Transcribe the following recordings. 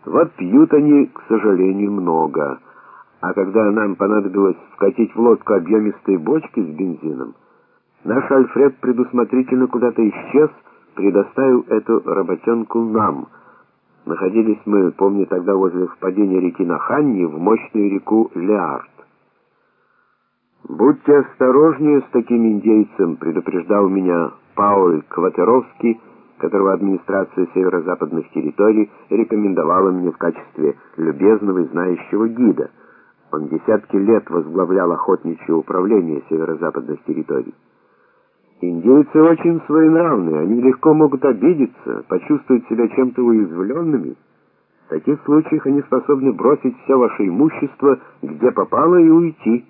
Вот пьют они, к сожалению, много. А когда нам понадобилось вкатить в лодку объемистые бочки с бензином, наш Альфред предусмотрительно куда-то исчез, предоставил эту работенку нам. Находились мы, помню, тогда возле впадения реки Наханни в мощную реку Леард. «Будьте осторожнее с таким индейцем», — предупреждал меня Пауль Кватеровский, которого администрация северо-западных территорий рекомендовала мне в качестве любезного и знающего гида. Он десятки лет возглавлял охотничье управление северо-западных территорий. Индейцы очень своенравные, они легко могут обидеться, почувствовать себя чем-то уязвленными. В таких случаях они способны бросить все ваше имущество, где попало, и уйти.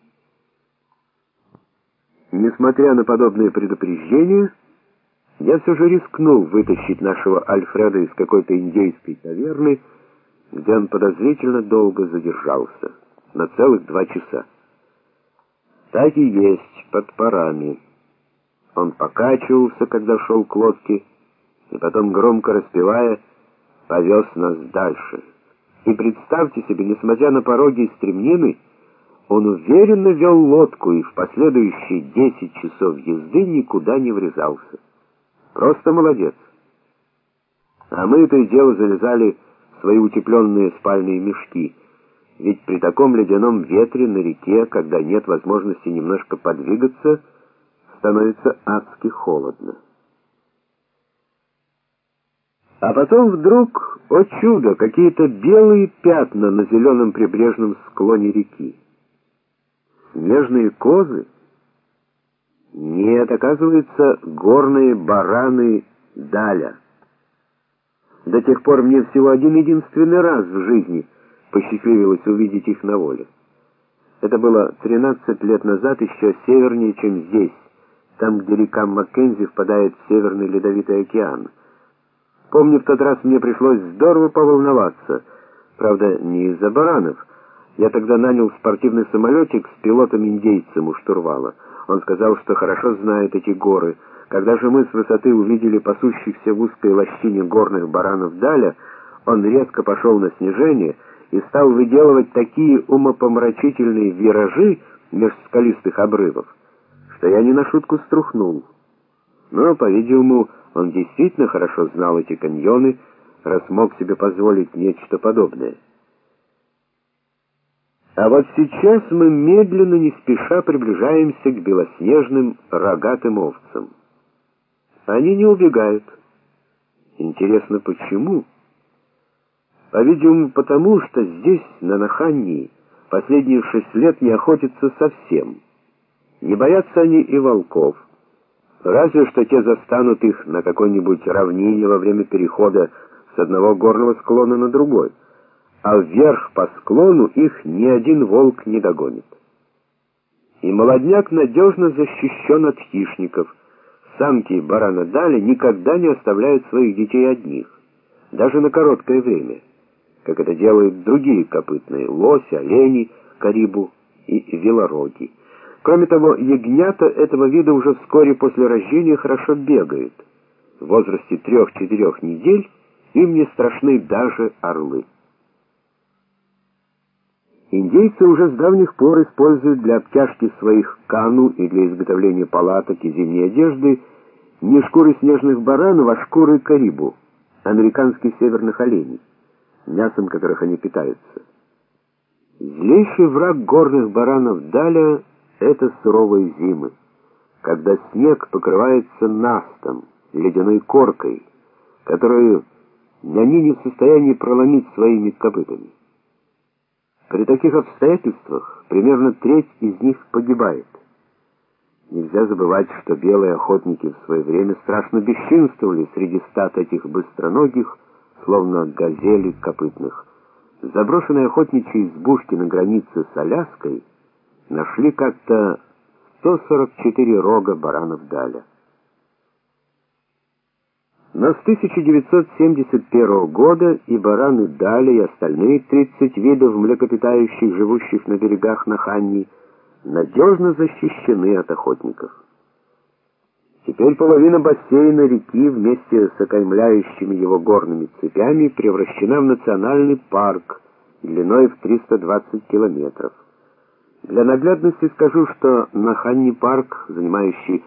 Несмотря на подобные предупреждения, я все же рискнул вытащить нашего Альфреда из какой-то индейской таверны, где он подозрительно долго задержался, на целых 2 часа. Так и есть, под парами. Он покачивался, когда шел к лодке, и потом, громко распевая, повез нас дальше. И представьте себе, несмотря на пороги и стремнины, он уверенно вел лодку и в последующие 10 часов езды никуда не врезался. Просто молодец. А мы то и дело залезали в свои утепленные спальные мешки, ведь при таком ледяном ветре на реке, когда нет возможности немножко подвигаться, становится адски холодно. А потом вдруг, о чудо, какие-то белые пятна на зеленом прибрежном склоне реки. Снежные козы? Нет, оказывается, горные бараны Даля. До тех пор мне всего один-единственный раз в жизни посчастливилось увидеть их на воле. Это было 13 лет назад, еще севернее, чем здесь, там, где река Маккензи впадает в Северный Ледовитый океан. Помню, в тот раз мне пришлось здорово поволноваться. Правда, не из-за баранов. Я тогда нанял спортивный самолетик с пилотом-индейцем у штурвала. Он сказал, что хорошо знает эти горы. Когда же мы с высоты увидели пасущихся в узкой лощине горных баранов Даля, он резко пошел на снижение и стал выделывать такие умопомрачительные виражи меж скалистых обрывов, что я не на шутку струхнул. Но, по-видимому, он действительно хорошо знал эти каньоны, раз мог себе позволить нечто подобное. А вот сейчас мы медленно, не спеша приближаемся к белоснежным рогатым овцам. Они не убегают. Интересно, почему? По-видимому, потому что здесь, на Наханни, последние 6 лет не охотятся совсем. Не боятся они и волков. Разве что те застанут их на какой-нибудь равнине во время перехода с одного горного склона на другой. А вверх по склону их ни один волк не догонит. И молодняк надежно защищен от хищников. Самки барана Дали никогда не оставляют своих детей одних, даже на короткое время, как это делают другие копытные: лось, олени, карибу и велороги. Кроме того, ягнята этого вида уже вскоре после рождения хорошо бегают. В возрасте 3-4 недель им не страшны даже орлы. Индейцы уже с давних пор используют для обтяжки своих кану и для изготовления палаток и зимней одежды не шкуры снежных баранов, а шкуры карибу, американских северных оленей, мясом которых они питаются. Злейший враг горных баранов Даля — это суровые зимы, когда снег покрывается настом, ледяной коркой, которую они не в состоянии проломить своими копытами. При таких обстоятельствах примерно треть из них погибает. Нельзя забывать, что белые охотники в свое время страшно бесчинствовали среди стад этих быстроногих, словно газели копытных. В заброшенной охотничьей избушке на границе с Аляской нашли как-то 144 рога баранов Даля. Но с 1971 года и бараны Даля, и остальные 30 видов млекопитающих, живущих на берегах Наханни, надежно защищены от охотников. Теперь половина бассейна реки вместе с окаймляющими его горными цепями превращена в национальный парк длиной в 320 километров. Для наглядности скажу, что Наханни парк, занимающий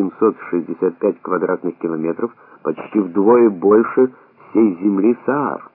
4765 квадратных километров, почти вдвое больше всей земли Саар.